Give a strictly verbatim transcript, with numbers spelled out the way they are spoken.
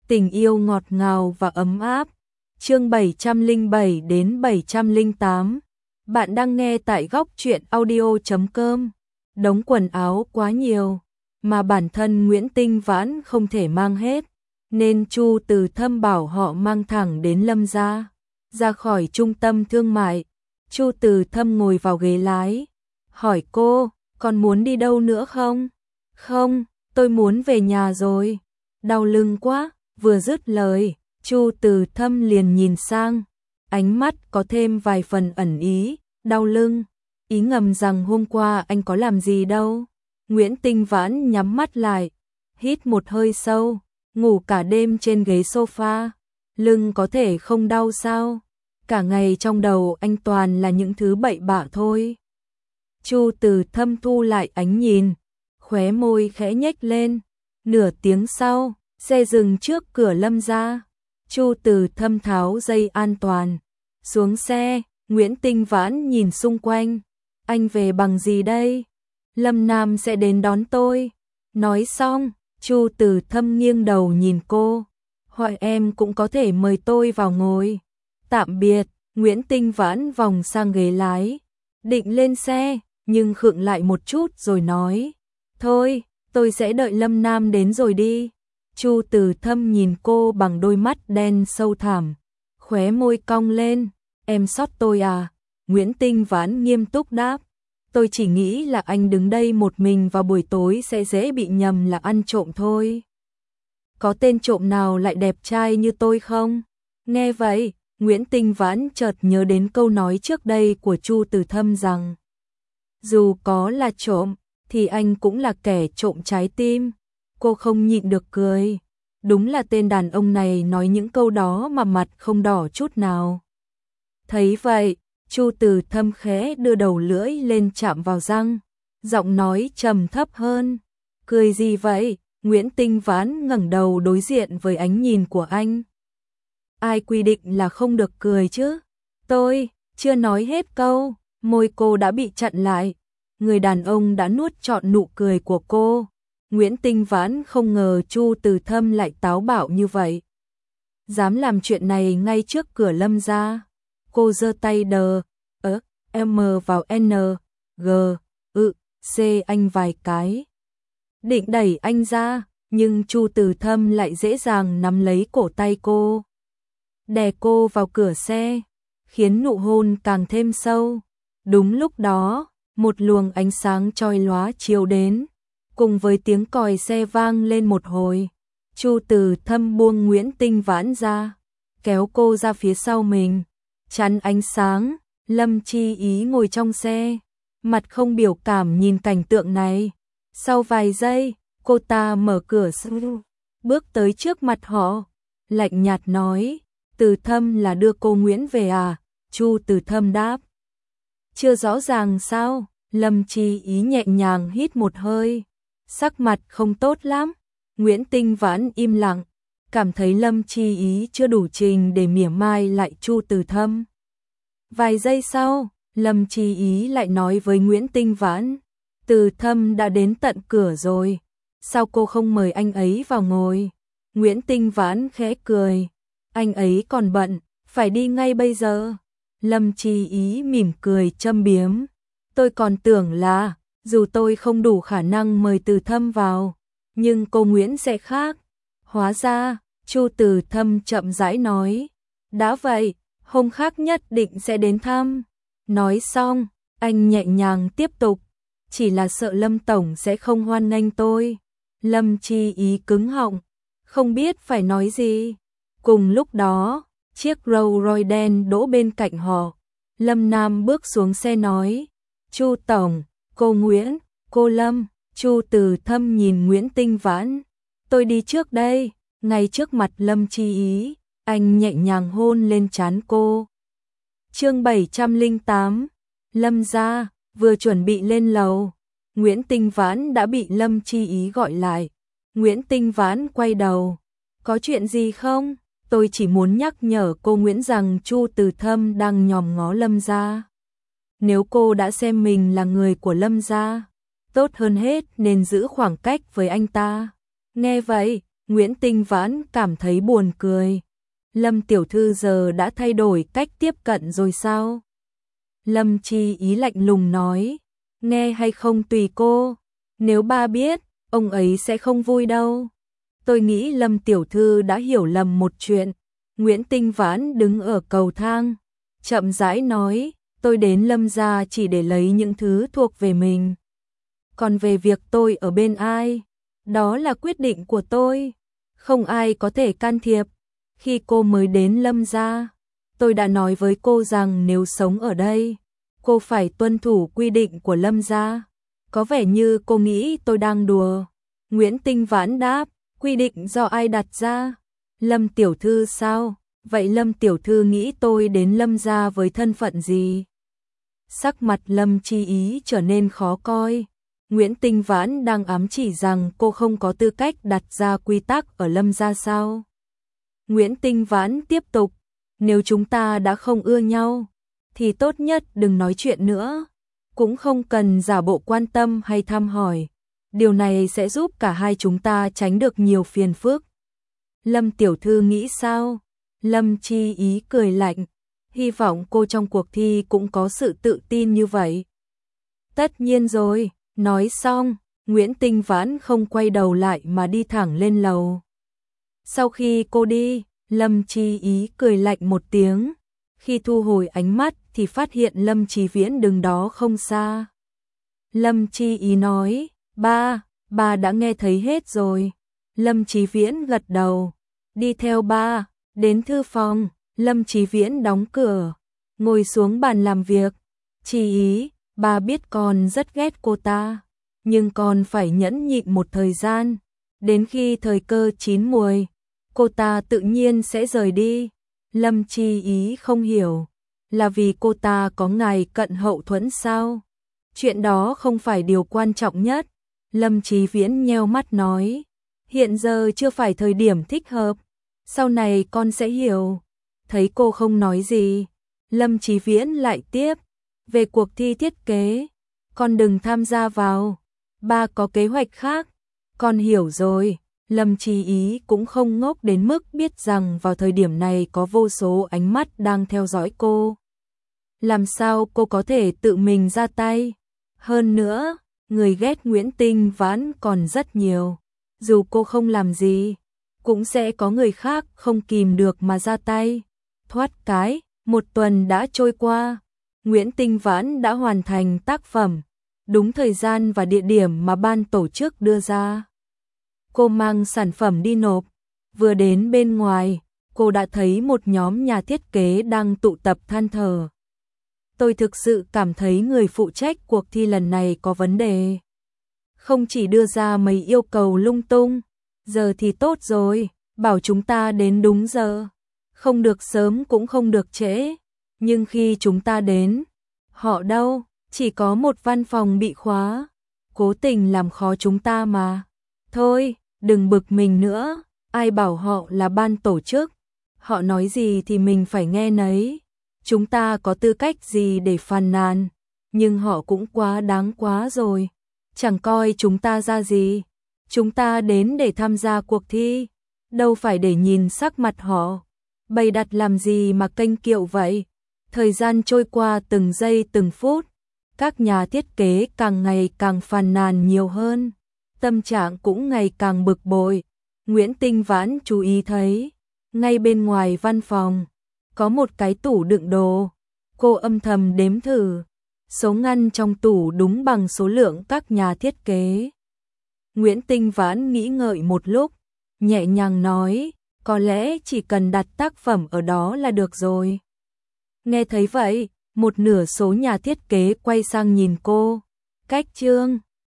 Tình yêu ngọt ngào và ấm áp. Chương bảy trăm lẻ bảy đến bảy trăm lẻ tám. Bạn đang nghe tại góc truyện audio chấm com. Đống quần áo quá nhiều mà bản thân Nguyễn Tinh Vãn không thể mang hết, nên Chu Từ Thâm bảo họ mang thẳng đến Lâm gia. Ra khỏi trung tâm thương mại, Chu Từ Thâm ngồi vào ghế lái, hỏi cô, còn muốn đi đâu nữa không? Không, tôi muốn về nhà rồi. Đau lưng quá. Vừa dứt lời, Chu Từ Thâm liền nhìn sang, ánh mắt có thêm vài phần ẩn ý, đau lưng, ý ngầm rằng hôm qua anh có làm gì đâu. Nguyễn Tinh Vãn nhắm mắt lại, hít một hơi sâu, ngủ cả đêm trên ghế sofa, lưng có thể không đau sao? Cả ngày trong đầu anh toàn là những thứ bậy bạ thôi. Chu Từ Thâm thu lại ánh nhìn, khóe môi khẽ nhếch lên. Nửa tiếng sau, xe dừng trước cửa Lâm gia. Chu Từ Thâm tháo dây an toàn, xuống xe. Nguyễn Tinh Vãn nhìn xung quanh, anh về bằng gì đây? Lâm Nam sẽ đến đón tôi. Nói xong, Chu Từ Thâm nghiêng đầu nhìn cô, hỏi em cũng có thể mời tôi vào ngồi. Tạm biệt. Nguyễn Tinh Vãn vòng sang ghế lái, định lên xe, nhưng khựng lại một chút rồi nói, thôi, tôi sẽ đợi Lâm Nam đến rồi đi. Chu Từ Thâm nhìn cô bằng đôi mắt đen sâu thẳm, khóe môi cong lên, em sót tôi à? Nguyễn Tinh Vãn nghiêm túc đáp, tôi chỉ nghĩ là anh đứng đây một mình vào buổi tối sẽ dễ bị nhầm là ăn trộm thôi. Có tên trộm nào lại đẹp trai như tôi không? Nghe vậy, Nguyễn Tinh Vãn chợt nhớ đến câu nói trước đây của Chu Từ Thâm rằng, dù có là trộm, thì anh cũng là kẻ trộm trái tim. Cô không nhịn được cười. Đúng là tên đàn ông này nói những câu đó mà mặt không đỏ chút nào. Thấy vậy, Chu Từ Thâm khẽ đưa đầu lưỡi lên chạm vào răng, giọng nói trầm thấp hơn. Cười gì vậy? Nguyễn Tinh Vãn ngẩng đầu đối diện với ánh nhìn của anh. Ai quy định là không được cười chứ? Tôi chưa nói hết câu, môi cô đã bị chặn lại. Người đàn ông đã nuốt trọn nụ cười của cô. Nguyễn Tinh Vãn không ngờ Chu Từ Thâm lại táo bạo như vậy, dám làm chuyện này ngay trước cửa Lâm gia. Cô giơ tay đờ ớ M vào N G ự C anh vài cái, định đẩy anh ra, nhưng Chu Từ Thâm lại dễ dàng nắm lấy cổ tay cô, đè cô vào cửa xe, khiến nụ hôn càng thêm sâu. Đúng lúc đó, một luồng ánh sáng chói lóa chiếu đến, cùng với tiếng còi xe vang lên một hồi. Chu Từ Thâm buông Nguyễn Tinh Vãn ra, kéo cô ra phía sau mình, chắn ánh sáng. Lâm Chi Ý ngồi trong xe, mặt không biểu cảm nhìn cảnh tượng này. Sau vài giây, cô ta mở cửa bước tới trước mặt họ, lạnh nhạt nói, Từ Thâm là đưa cô Nguyễn về à? Chu Từ Thâm đáp, chưa rõ ràng sao? Lâm Chi Ý nhẹ nhàng hít một hơi, sắc mặt không tốt lắm. Nguyễn Tinh Vãn im lặng, cảm thấy Lâm Chi Ý chưa đủ trình để mỉa mai lại Chu Từ Thâm. Vài giây sau, Lâm Chi Ý lại nói với Nguyễn Tinh Vãn, Từ Thâm đã đến tận cửa rồi, sao cô không mời anh ấy vào ngồi? Nguyễn Tinh Vãn khẽ cười, anh ấy còn bận, phải đi ngay bây giờ. Lâm Chi Ý mỉm cười châm biếm, tôi còn tưởng là, dù tôi không đủ khả năng mời Từ Thâm vào, nhưng cô Nguyễn sẽ khác. Hóa ra, Chu Từ Thâm chậm rãi nói, đã vậy, hôm khác nhất định sẽ đến thăm. Nói xong, anh nhẹ nhàng tiếp tục, chỉ là sợ Lâm Tổng sẽ không hoan nghênh tôi. Lâm Chi Ý cứng họng, không biết phải nói gì. Cùng lúc đó, chiếc Rolls Royce đen đỗ bên cạnh họ. Lâm Nam bước xuống xe nói, Chu Tổng, cô Nguyễn, cô Lâm. Chu Từ Thâm nhìn Nguyễn Tinh Vãn, tôi đi trước đây. Ngay trước mặt Lâm Chi Ý, anh nhẹ nhàng hôn lên trán cô. Chương bảy trăm lẻ tám. Lâm gia. Vừa chuẩn bị lên lầu, Nguyễn Tinh Vãn đã bị Lâm Chi Ý gọi lại. Nguyễn Tinh Vãn quay đầu, có chuyện gì không? Tôi chỉ muốn nhắc nhở cô Nguyễn rằng Chu Từ Thâm đang nhòm ngó Lâm gia. Nếu cô đã xem mình là người của Lâm gia, tốt hơn hết nên giữ khoảng cách với anh ta. Nghe vậy, Nguyễn Tinh Vãn cảm thấy buồn cười. Lâm tiểu thư giờ đã thay đổi cách tiếp cận rồi sao? Lâm Chi Ý lạnh lùng nói, nghe hay không tùy cô, nếu ba biết, ông ấy sẽ không vui đâu. Tôi nghĩ Lâm tiểu thư đã hiểu lầm một chuyện. Nguyễn Tinh Vãn đứng ở cầu thang, chậm rãi nói, tôi đến Lâm gia chỉ để lấy những thứ thuộc về mình. Còn về việc tôi ở bên ai, đó là quyết định của tôi, không ai có thể can thiệp. Khi cô mới đến Lâm gia, tôi đã nói với cô rằng nếu sống ở đây, cô phải tuân thủ quy định của Lâm gia. Có vẻ như cô nghĩ tôi đang đùa. Nguyễn Tinh Vãn đáp, quy định do ai đặt ra? Lâm tiểu thư sao? Vậy Lâm tiểu thư nghĩ tôi đến Lâm gia với thân phận gì? Sắc mặt Lâm Chi Ý trở nên khó coi. Nguyễn Tinh Vãn đang ám chỉ rằng cô không có tư cách đặt ra quy tắc ở Lâm gia sao? Nguyễn Tinh Vãn tiếp tục, nếu chúng ta đã không ưa nhau, thì tốt nhất đừng nói chuyện nữa, cũng không cần giả bộ quan tâm hay thăm hỏi. Điều này sẽ giúp cả hai chúng ta tránh được nhiều phiền phức. Lâm tiểu thư nghĩ sao? Lâm Chi Ý cười lạnh, hy vọng cô trong cuộc thi cũng có sự tự tin như vậy. Tất nhiên rồi, nói xong, Nguyễn Tinh Vãn không quay đầu lại mà đi thẳng lên lầu. Sau khi cô đi, Lâm Chi Ý cười lạnh một tiếng, khi thu hồi ánh mắt thì phát hiện Lâm Chí Viễn đứng đó không xa. Lâm Chi Ý nói, ba, ba đã nghe thấy hết rồi. Lâm Chí Viễn gật đầu, đi theo ba, đến thư phòng. Lâm Chí Viễn đóng cửa, ngồi xuống bàn làm việc. Chi Ý, ba biết con rất ghét cô ta, nhưng con phải nhẫn nhịn một thời gian, đến khi thời cơ chín muồi, cô ta tự nhiên sẽ rời đi. Lâm Chi Ý không hiểu, là vì cô ta có ngài cận hậu thuẫn sao? Chuyện đó không phải điều quan trọng nhất. Lâm Chí Viễn nheo mắt nói, hiện giờ chưa phải thời điểm thích hợp, sau này con sẽ hiểu. Thấy cô không nói gì, Lâm Chí Viễn lại tiếp, về cuộc thi thiết kế, con đừng tham gia vào, ba có kế hoạch khác. Con hiểu rồi. Lâm Chí Ý cũng không ngốc đến mức biết rằng vào thời điểm này có vô số ánh mắt đang theo dõi cô. Làm sao cô có thể tự mình ra tay? Hơn nữa, người ghét Nguyễn Tinh Vãn còn rất nhiều. Dù cô không làm gì, cũng sẽ có người khác không kìm được mà ra tay. Thoát cái, một tuần đã trôi qua. Nguyễn Tinh Vãn đã hoàn thành tác phẩm, đúng thời gian và địa điểm mà ban tổ chức đưa ra. Cô mang sản phẩm đi nộp, vừa đến bên ngoài, cô đã thấy một nhóm nhà thiết kế đang tụ tập than thở. Tôi thực sự cảm thấy người phụ trách cuộc thi lần này có vấn đề. Không chỉ đưa ra mấy yêu cầu lung tung, giờ thì tốt rồi, bảo chúng ta đến đúng giờ, không được sớm cũng không được trễ. Nhưng khi chúng ta đến, họ đâu, chỉ có một văn phòng bị khóa, cố tình làm khó chúng ta mà. Thôi, đừng bực mình nữa, ai bảo họ là ban tổ chức, họ nói gì thì mình phải nghe nấy. Chúng ta có tư cách gì để phàn nàn, nhưng họ cũng quá đáng quá rồi, chẳng coi chúng ta ra gì. Chúng ta đến để tham gia cuộc thi, đâu phải để nhìn sắc mặt họ. Bày đặt làm gì mà kênh kiệu vậy? Thời gian trôi qua từng giây từng phút, các nhà thiết kế càng ngày càng phàn nàn nhiều hơn, tâm trạng cũng ngày càng bực bội. Nguyễn Tinh Vãn chú ý thấy, ngay bên ngoài văn phòng, có một cái tủ đựng đồ. Cô âm thầm đếm thử, số ngăn trong tủ đúng bằng số lượng các nhà thiết kế. Nguyễn Tinh Vãn nghĩ ngợi một lúc, nhẹ nhàng nói, có lẽ chỉ cần đặt tác phẩm ở đó là được rồi. Nghe thấy vậy, một nửa số nhà thiết kế quay sang nhìn cô. Cách chương